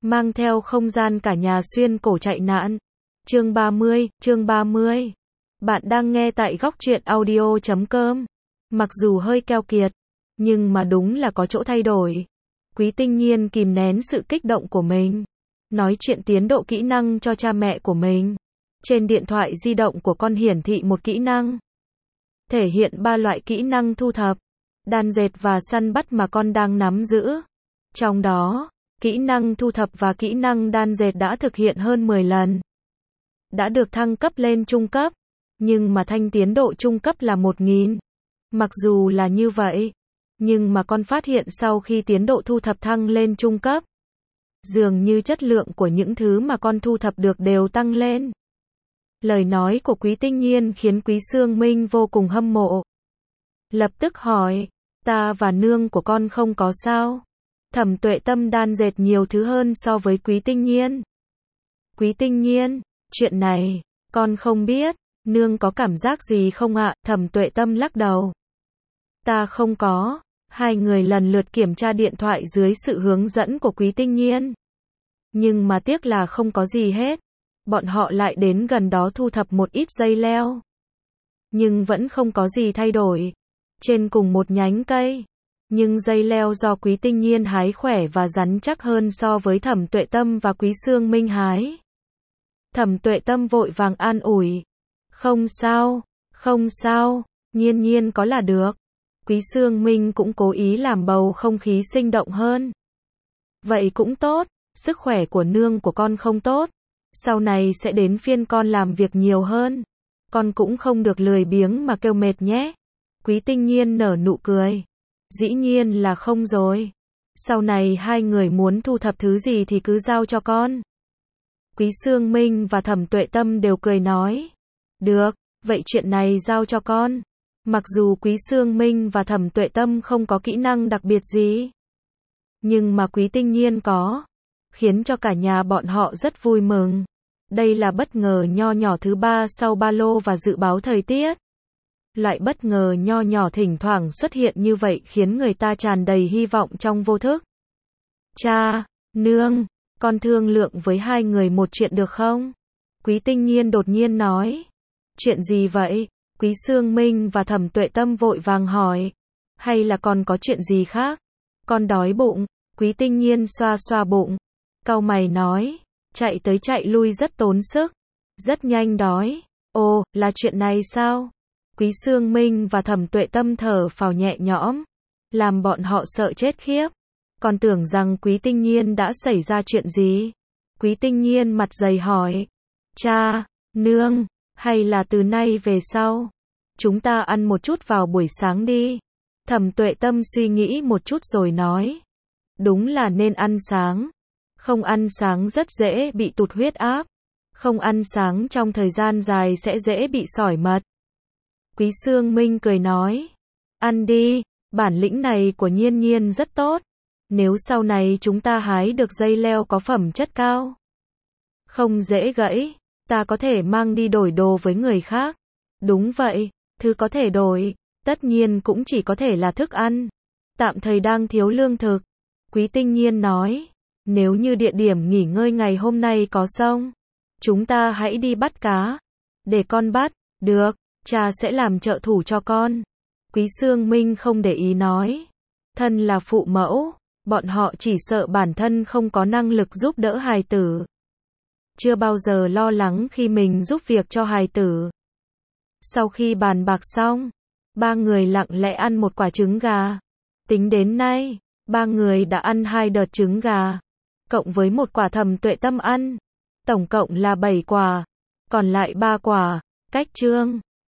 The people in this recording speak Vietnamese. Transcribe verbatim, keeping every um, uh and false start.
mang theo không gian cả nhà xuyên cổ chạy nạn. Chương ba mươi, chương ba mươi. Bạn đang nghe tại góc truyện audio chấm com. Mặc dù hơi keo kiệt, nhưng mà đúng là có chỗ thay đổi. Quý Tinh Nhiên kìm nén sự kích động của mình, nói chuyện tiến độ kỹ năng cho cha mẹ của mình. Trên điện thoại di động của con hiển thị một kỹ năng, thể hiện ba loại kỹ năng thu thập, đan dệt và săn bắt mà con đang nắm giữ. Trong đó, kỹ năng thu thập và kỹ năng đan dệt đã thực hiện hơn mười lần. Đã được thăng cấp lên trung cấp, nhưng mà thanh tiến độ trung cấp là một nghìn. Mặc dù là như vậy, nhưng mà con phát hiện sau khi tiến độ thu thập thăng lên trung cấp, dường như chất lượng của những thứ mà con thu thập được đều tăng lên. Lời nói của Quý Tinh Nhiên khiến Quý Sương Minh vô cùng hâm mộ. Lập tức hỏi, ta và nương của con không có sao? Thẩm Tuệ Tâm đan dệt nhiều thứ hơn so với Quý Tinh Nhiên. Quý Tinh Nhiên, chuyện này, con không biết, nương có cảm giác gì không ạ? Thẩm Tuệ Tâm lắc đầu. Ta không có. Hai người lần lượt kiểm tra điện thoại dưới sự hướng dẫn của Quý Tinh Nhiên. Nhưng mà tiếc là không có gì hết. Bọn họ lại đến gần đó thu thập một ít dây leo. Nhưng vẫn không có gì thay đổi. Trên cùng một nhánh cây. Nhưng dây leo do Quý Tinh Nhiên hái khỏe và rắn chắc hơn so với Thẩm Tuệ Tâm và Quý Sương Minh hái. Thẩm Tuệ Tâm vội vàng an ủi. Không sao, không sao, Nhiên Nhiên có là được. Quý Sương Minh cũng cố ý làm bầu không khí sinh động hơn. Vậy cũng tốt, sức khỏe của nương của con không tốt. Sau này sẽ đến phiên con làm việc nhiều hơn. Con cũng không được lười biếng mà kêu mệt nhé. Quý Tinh Nhiên nở nụ cười. Dĩ nhiên là không rồi. Sau này hai người muốn thu thập thứ gì thì cứ giao cho con. Quý Sương Minh và Thẩm Tuệ Tâm đều cười nói. Được, vậy chuyện này giao cho con. Mặc dù Quý Sương Minh và Thẩm Tuệ Tâm không có kỹ năng đặc biệt gì, nhưng mà Quý Tinh Nhiên có, khiến cho cả nhà bọn họ rất vui mừng. Đây là bất ngờ nho nhỏ thứ ba sau ba lô và dự báo thời tiết. Loại bất ngờ nho nhỏ thỉnh thoảng xuất hiện như vậy khiến người ta tràn đầy hy vọng trong vô thức. Cha, nương, con thương lượng với hai người một chuyện được không? Quý Tinh Nhiên đột nhiên nói. Chuyện gì vậy? Quý Sương Minh và Thẩm Tuệ Tâm vội vàng hỏi. Hay là còn có chuyện gì khác? Con đói bụng. Quý Tinh Nhiên xoa xoa bụng, cau mày nói. Chạy tới chạy lui rất tốn sức. Rất nhanh đói. Ồ, là chuyện này sao? Quý Sương Minh và Thẩm Tuệ Tâm thở phào nhẹ nhõm, làm bọn họ sợ chết khiếp. Còn tưởng rằng Quý Tinh Nhiên đã xảy ra chuyện gì. Quý Tinh Nhiên mặt dày hỏi. Cha, nương, hay là từ nay về sau, chúng ta ăn một chút vào buổi sáng đi. Thẩm Tuệ Tâm suy nghĩ một chút rồi nói. Đúng là nên ăn sáng. Không ăn sáng rất dễ bị tụt huyết áp. Không ăn sáng trong thời gian dài sẽ dễ bị sỏi mật. Quý Sương Minh cười nói. Ăn đi, bản lĩnh này của Nhiên Nhiên rất tốt. Nếu sau này chúng ta hái được dây leo có phẩm chất cao, không dễ gãy, ta có thể mang đi đổi đồ với người khác. Đúng vậy, thứ có thể đổi, tất nhiên cũng chỉ có thể là thức ăn. Tạm thời đang thiếu lương thực. Quý Tinh Nhiên nói. Nếu như địa điểm nghỉ ngơi ngày hôm nay có sông, chúng ta hãy đi bắt cá. Để con bắt. Được, cha sẽ làm trợ thủ cho con. Quý Sương Minh không để ý nói. Thân là phụ mẫu, bọn họ chỉ sợ bản thân không có năng lực giúp đỡ hài tử. Chưa bao giờ lo lắng khi mình giúp việc cho hài tử. Sau khi bàn bạc xong, ba người lặng lẽ ăn một quả trứng gà. Tính đến nay, ba người đã ăn hai đợt trứng gà, cộng với một quả Thẩm Tuệ Tâm ăn. Tổng cộng là bảy quả, còn lại ba quả. Cách chương